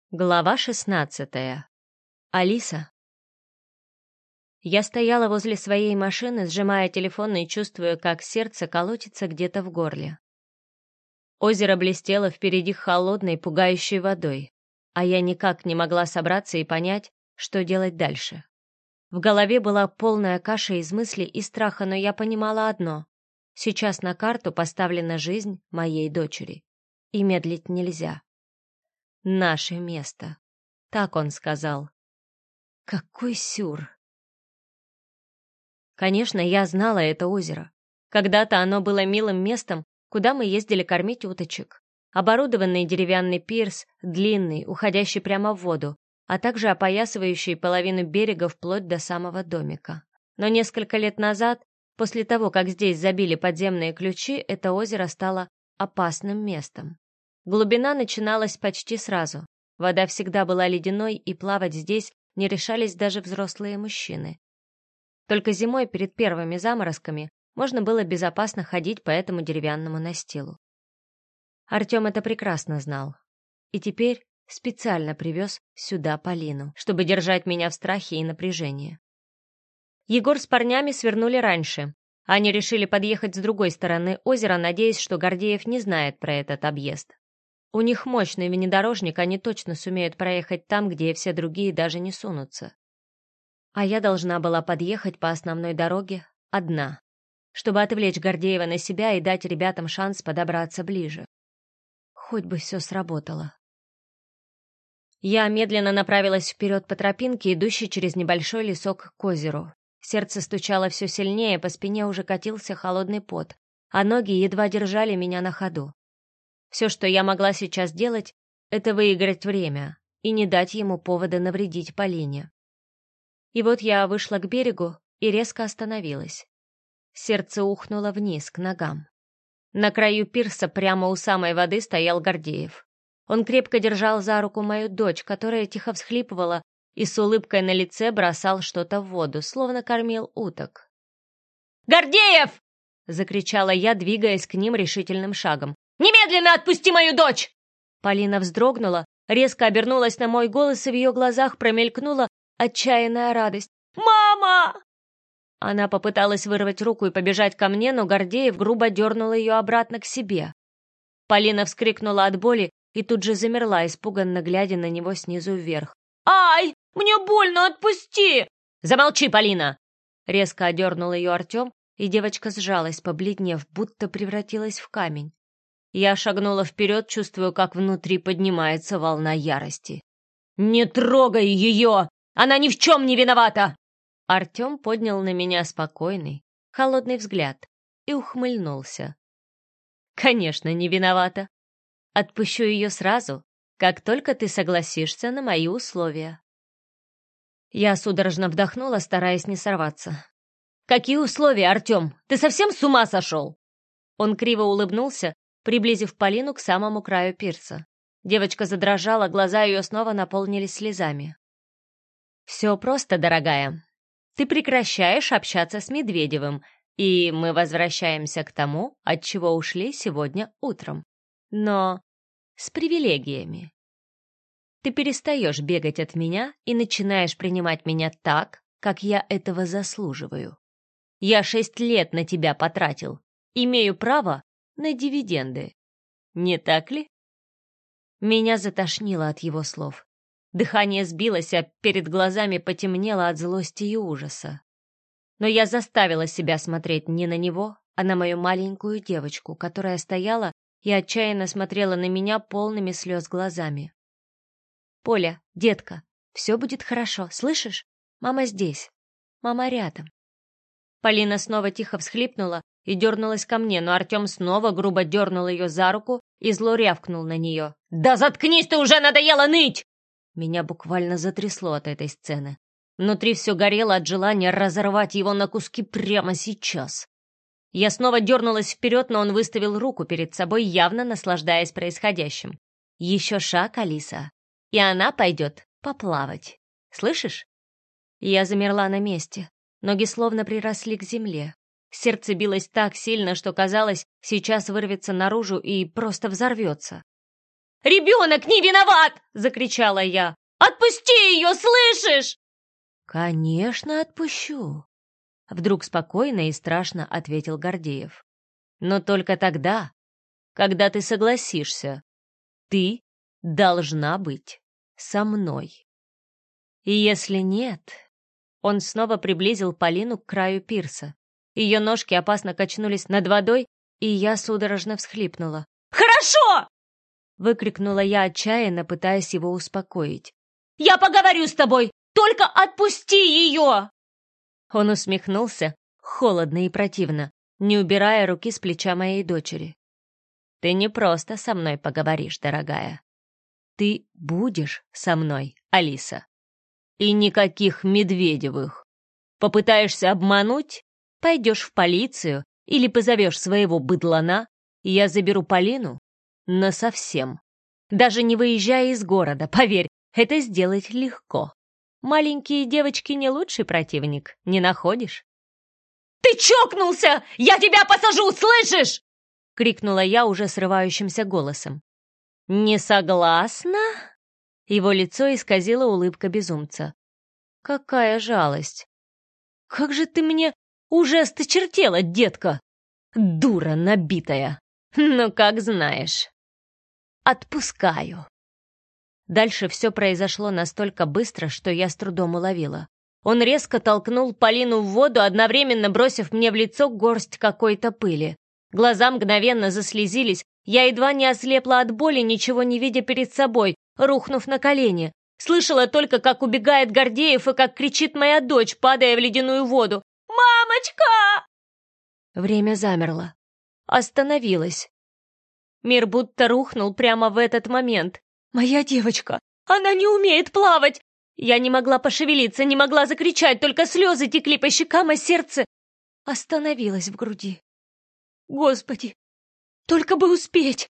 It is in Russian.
Глава 16. Алиса. Я стояла возле своей машины, сжимая телефон и чувствуя, как сердце колотится где-то в горле. Озеро блестело впереди холодной, пугающей водой, а я никак не могла собраться и понять, что делать дальше. В голове была полная каша из мыслей и страха, но я понимала одно: сейчас на карту поставлена жизнь моей дочери, и медлить нельзя. Наше место. Так он сказал. Какой сюр! Конечно, я знала это озеро. Когда-то оно было милым местом, куда мы ездили кормить уточек. Оборудованный деревянный пирс, длинный, уходящий прямо в воду, а также опоясывающий половину берега вплоть до самого домика. Но несколько лет назад, после того, как здесь забили подземные ключи, это озеро стало опасным местом. Глубина начиналась почти сразу. Вода всегда была ледяной, и плавать здесь не решались даже взрослые мужчины. Только зимой перед первыми заморозками можно было безопасно ходить по этому деревянному настилу. Артем это прекрасно знал. И теперь специально привез сюда Полину, чтобы держать меня в страхе и напряжении. Егор с парнями свернули раньше. Они решили подъехать с другой стороны озера, надеясь, что Гордеев не знает про этот объезд. У них мощный внедорожник, они точно сумеют проехать там, где все другие даже не сунутся. А я должна была подъехать по основной дороге одна, чтобы отвлечь Гордеева на себя и дать ребятам шанс подобраться ближе. Хоть бы все сработало. Я медленно направилась вперед по тропинке, идущей через небольшой лесок к озеру. Сердце стучало все сильнее, по спине уже катился холодный пот, а ноги едва держали меня на ходу. Все, что я могла сейчас делать, это выиграть время и не дать ему повода навредить Полине. И вот я вышла к берегу и резко остановилась. Сердце ухнуло вниз, к ногам. На краю пирса прямо у самой воды стоял Гордеев. Он крепко держал за руку мою дочь, которая тихо всхлипывала и с улыбкой на лице бросал что-то в воду, словно кормил уток. «Гордеев!» — закричала я, двигаясь к ним решительным шагом. «Немедленно отпусти мою дочь!» Полина вздрогнула, резко обернулась на мой голос, и в ее глазах промелькнула отчаянная радость. «Мама!» Она попыталась вырвать руку и побежать ко мне, но Гордеев грубо дернул ее обратно к себе. Полина вскрикнула от боли и тут же замерла, испуганно глядя на него снизу вверх. «Ай! Мне больно! Отпусти!» «Замолчи, Полина!» Резко одернул ее Артем, и девочка сжалась, побледнев, будто превратилась в камень. Я шагнула вперед, чувствуя, как внутри поднимается волна ярости. «Не трогай ее! Она ни в чем не виновата!» Артем поднял на меня спокойный, холодный взгляд и ухмыльнулся. «Конечно, не виновата. Отпущу ее сразу, как только ты согласишься на мои условия». Я судорожно вдохнула, стараясь не сорваться. «Какие условия, Артем? Ты совсем с ума сошел?» Он криво улыбнулся, приблизив Полину к самому краю пирса. Девочка задрожала, глаза ее снова наполнились слезами. «Все просто, дорогая. Ты прекращаешь общаться с Медведевым, и мы возвращаемся к тому, от чего ушли сегодня утром. Но с привилегиями. Ты перестаешь бегать от меня и начинаешь принимать меня так, как я этого заслуживаю. Я 6 лет на тебя потратил. Имею право на дивиденды. Не так ли?» Меня затошнило от его слов. Дыхание сбилось, а перед глазами потемнело от злости и ужаса. Но я заставила себя смотреть не на него, а на мою маленькую девочку, которая стояла и отчаянно смотрела на меня полными слез глазами. «Поля, детка, все будет хорошо, слышишь? Мама здесь. Мама рядом». Полина снова тихо всхлипнула и дернулась ко мне, но Артем снова грубо дернул ее за руку и зло рявкнул на нее. «Да заткнись ты уже, надоело ныть!» Меня буквально затрясло от этой сцены. Внутри все горело от желания разорвать его на куски прямо сейчас. Я снова дернулась вперед, но он выставил руку перед собой, явно наслаждаясь происходящим. «Еще шаг, Алиса, и она пойдет поплавать. Слышишь?» Я замерла на месте. Ноги словно приросли к земле. Сердце билось так сильно, что казалось, сейчас вырвется наружу и просто взорвется. Ребенок не виноват!» — закричала я. «Отпусти ее, слышишь?» «Конечно, отпущу», — вдруг спокойно и страшно ответил Гордеев. «Но только тогда, когда ты согласишься. Ты должна быть со мной. И если нет...» Он снова приблизил Полину к краю пирса. Ее ножки опасно качнулись над водой, и я судорожно всхлипнула. «Хорошо!» — выкрикнула я отчаянно, пытаясь его успокоить. «Я поговорю с тобой! Только отпусти ее!» Он усмехнулся, холодно и противно, не убирая руки с плеча моей дочери. «Ты не просто со мной поговоришь, дорогая. Ты будешь со мной, Алиса. И никаких Медведевых. Попытаешься обмануть, пойдешь в полицию или позовешь своего быдлана, и я заберу Полину насовсем. Даже не выезжая из города, поверь, это сделать легко. Маленькие девочки не лучший противник, не находишь?» «Ты чокнулся! Я тебя посажу, слышишь?» — крикнула я уже срывающимся голосом. «Не согласна?» Его лицо исказило улыбка безумца. «Какая жалость! Как же ты мне уже осточертела, детка! Дура набитая! Ну, как знаешь. Отпускаю». Дальше все произошло настолько быстро, что я с трудом уловила. Он резко толкнул Полину в воду, одновременно бросив мне в лицо горсть какой-то пыли. Глаза мгновенно заслезились, я едва не ослепла от боли, ничего не видя перед собой, рухнув на колени. Слышала только, как убегает Гордеев и как кричит моя дочь, падая в ледяную воду. «Мамочка!» Время замерло. Остановилось. Мир будто рухнул прямо в этот момент. «Моя девочка! Она не умеет плавать!» Я не могла пошевелиться, не могла закричать, только слезы текли по щекам, а сердце остановилось в груди. «Господи! Только бы успеть!»